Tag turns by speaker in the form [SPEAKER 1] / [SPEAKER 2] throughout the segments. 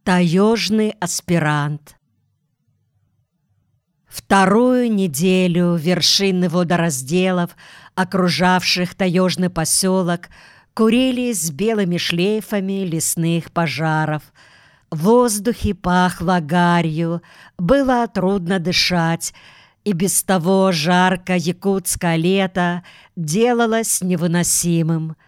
[SPEAKER 1] Таежный аспирант. Вторую неделю вершины водоразделов, окружавших таежный поселок, курились белыми шлейфами лесных пожаров. В воздухе пахло гарью, было трудно дышать, и без того жаркое якутское лето делалось невыносимым.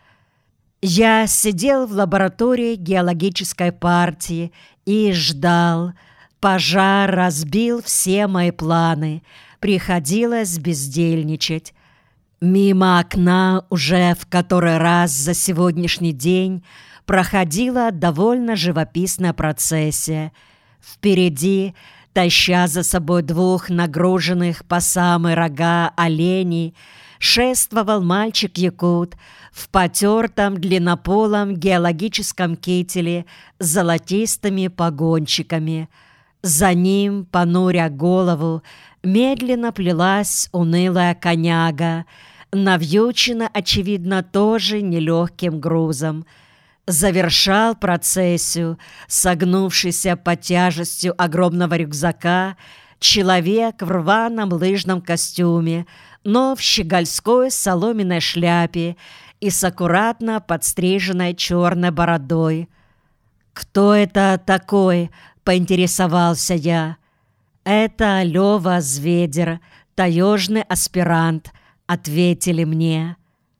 [SPEAKER 1] Я сидел в лаборатории геологической партии и ждал. Пожар разбил все мои планы. Приходилось бездельничать. Мимо окна уже в который раз за сегодняшний день проходила довольно живописная процессия. Впереди, таща за собой двух нагруженных по самые рога оленей, шествовал мальчик-якут в потертом длиннополом геологическом кителе с золотистыми погончиками. За ним, понуря голову, медленно плелась унылая коняга, навьючена, очевидно, тоже нелегким грузом. Завершал процессию, согнувшийся под тяжестью огромного рюкзака, человек в рваном лыжном костюме, но в щегольской соломенной шляпе и с аккуратно подстриженной черной бородой. «Кто это такой?» — поинтересовался я. «Это Лёва Зведер, таежный аспирант», — ответили мне.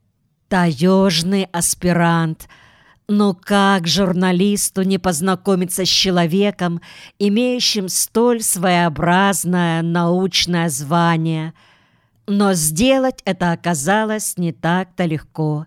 [SPEAKER 1] «Таежный аспирант». Но как журналисту не познакомиться с человеком, имеющим столь своеобразное научное звание? Но сделать это оказалось не так-то легко.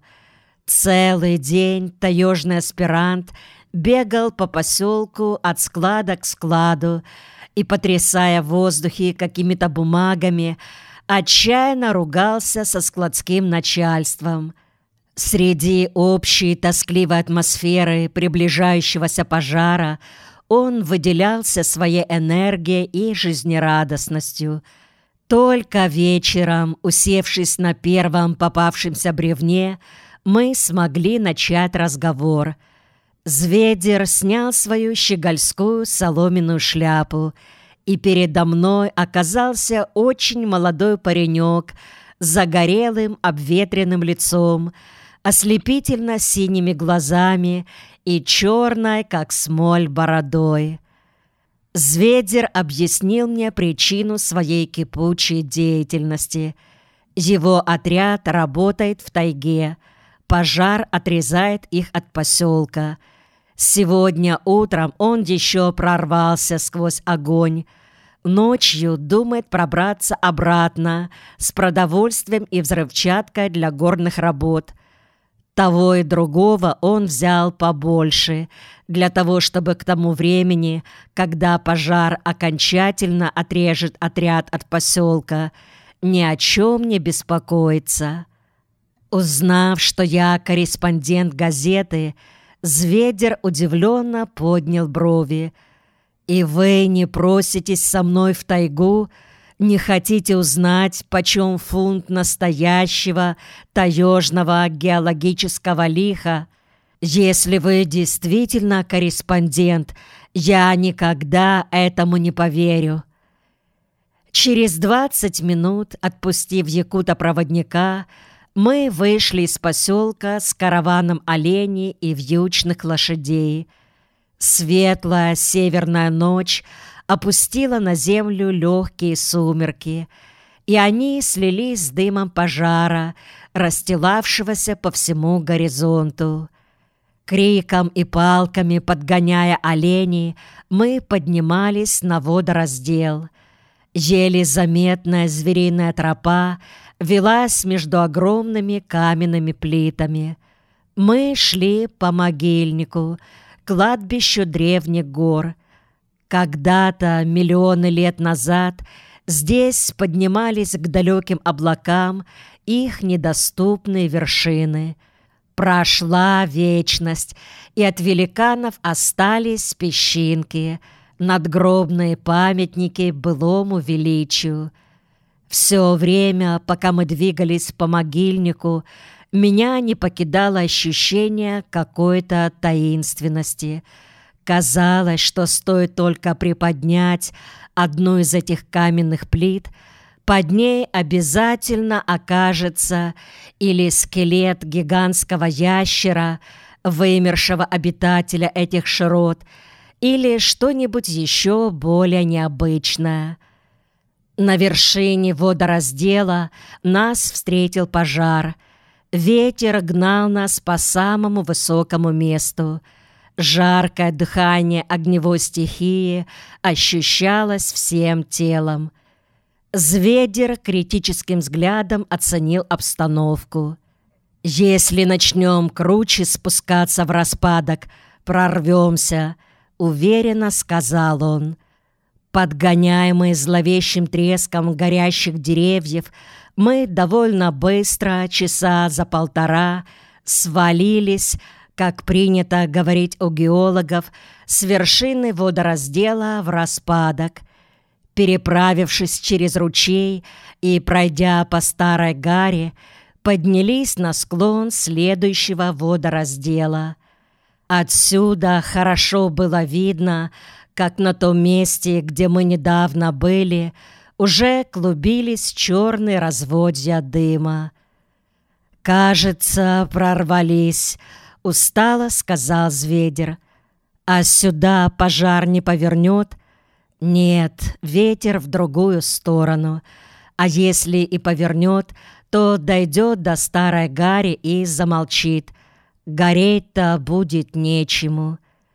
[SPEAKER 1] Целый день таежный аспирант бегал по поселку от склада к складу и, потрясая в воздухе какими-то бумагами, отчаянно ругался со складским начальством. Среди общей тоскливой атмосферы приближающегося пожара он выделялся своей энергией и жизнерадостностью. Только вечером, усевшись на первом попавшемся бревне, мы смогли начать разговор. Зведер снял свою щегольскую соломенную шляпу, и передо мной оказался очень молодой паренек с загорелым обветренным лицом, ослепительно синими глазами и черной, как смоль, бородой. Зведер объяснил мне причину своей кипучей деятельности. Его отряд работает в тайге. Пожар отрезает их от поселка. Сегодня утром он еще прорвался сквозь огонь. Ночью думает пробраться обратно с продовольствием и взрывчаткой для горных работ. Того и другого он взял побольше, для того, чтобы к тому времени, когда пожар окончательно отрежет отряд от поселка, ни о чем не беспокоиться. Узнав, что я корреспондент газеты, Зведер удивленно поднял брови. «И вы не проситесь со мной в тайгу? Не хотите узнать, почем фунт настоящего таежного геологического лиха? Если вы действительно корреспондент, я никогда этому не поверю». Через 20 минут, отпустив якута-проводника, мы вышли из поселка с караваном оленей и вьючных лошадей. Светлая северная ночь опустила на землю легкие сумерки, и они слились с дымом пожара, расстилавшегося по всему горизонту. Криком и палками подгоняя оленей, мы поднимались на водораздел. Еле заметная звериная тропа велась между огромными каменными плитами. Мы шли по могильнику, кладбищу древних гор. Когда-то, миллионы лет назад, здесь поднимались к далеким облакам их недоступные вершины. Прошла вечность, и от великанов остались песчинки, надгробные памятники былому величию. Все время, пока мы двигались по могильнику, меня не покидало ощущение какой-то таинственности. Казалось, что стоит только приподнять одну из этих каменных плит, под ней обязательно окажется или скелет гигантского ящера, вымершего обитателя этих широт, или что-нибудь еще более необычное. На вершине водораздела нас встретил пожар. Ветер гнал нас по самому высокому месту. Жаркое дыхание огневой стихии ощущалось всем телом. Зведер критическим взглядом оценил обстановку. «Если начнем круче спускаться в распадок, прорвемся», — уверенно сказал он. Подгоняемые зловещим треском горящих деревьев, мы довольно быстро, часа за полтора, свалились, как принято говорить у геологов, с вершины водораздела в распадок. Переправившись через ручей и пройдя по Старой Гаре, поднялись на склон следующего водораздела. Отсюда хорошо было видно, как на том месте, где мы недавно были, уже клубились черные разводья дыма. «Кажется, прорвались», — устало сказал Зведер. «А сюда пожар не повернет?» «Нет, ветер в другую сторону. А если и повернет, то дойдет до Старой Гари и замолчит. Гореть-то будет нечему».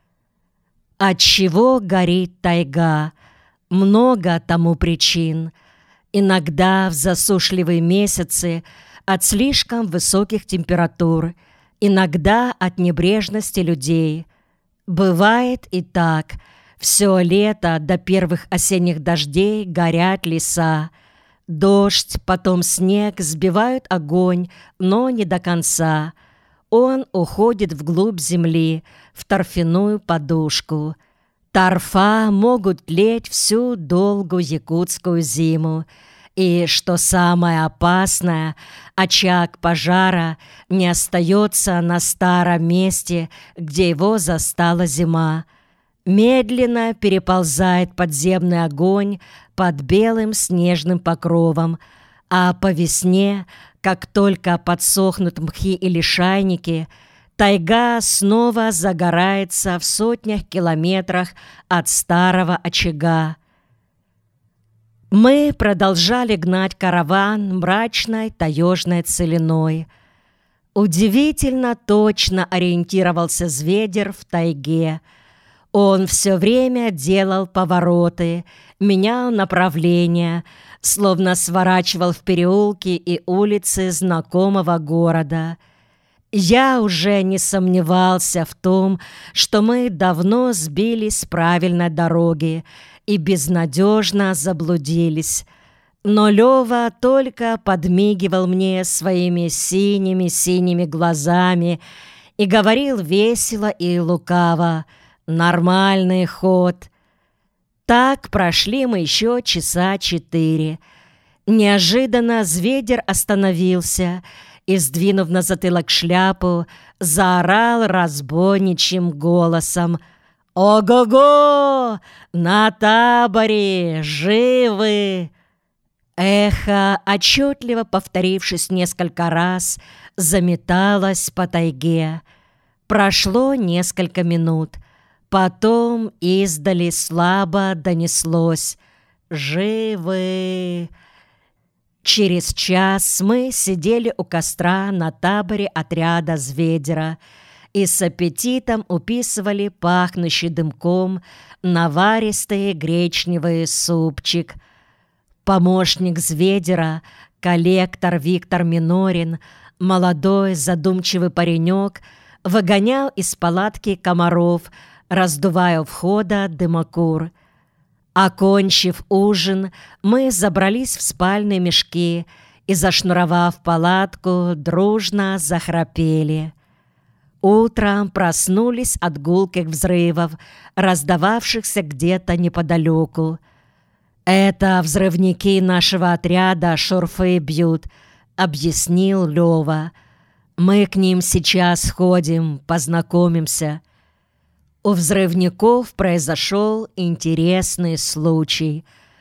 [SPEAKER 1] Отчего горит тайга? Много тому причин. Иногда в засушливые месяцы от слишком высоких температур, иногда от небрежности людей. Бывает и так. Все лето до первых осенних дождей горят леса. Дождь, потом снег сбивают огонь, но не до конца. Он уходит вглубь земли, в торфяную подушку. Торфа могут тлеть всю долгую якутскую зиму. И, что самое опасное, очаг пожара не остается на старом месте, где его застала зима. Медленно переползает подземный огонь под белым снежным покровом, а по весне, как только подсохнут мхи и лишайники, тайга снова загорается в сотнях километрах от старого очага. Мы продолжали гнать караван мрачной таежной целиной. Удивительно точно ориентировался Зведер в тайге. Он все время делал повороты, менял направление, словно сворачивал в переулки и улицы знакомого города. Я уже не сомневался в том, что мы давно сбились с правильной дороги и безнадежно заблудились. Но Лёва только подмигивал мне своими синими-синими глазами и говорил весело и лукаво: «Нормальный ход». Так прошли мы еще часа 4. Неожиданно Зведер остановился и, сдвинув на затылок шляпу, заорал разбойничьим голосом: «Ого-го! На таборе! Живы!» Эхо, отчетливо повторившись несколько раз, заметалось по тайге. Прошло несколько минут. Потом издали слабо донеслось: «Живы!» Через час мы сидели у костра на таборе отряда Зведера и с аппетитом уписывали пахнущий дымком наваристый гречневый супчик. Помощник Зведера, коллектор Виктор Минорин, молодой задумчивый паренек, выгонял из палатки комаров, раздувая у входа дымокур. Окончив ужин, мы забрались в спальные мешки и, зашнуровав палатку, дружно захрапели. Утром проснулись от гулких взрывов, раздававшихся где-то неподалеку. «Это взрывники нашего отряда шурфы бьют», — объяснил Лёва. «Мы к ним сейчас сходим, познакомимся». У взрывников произошел интересный случай –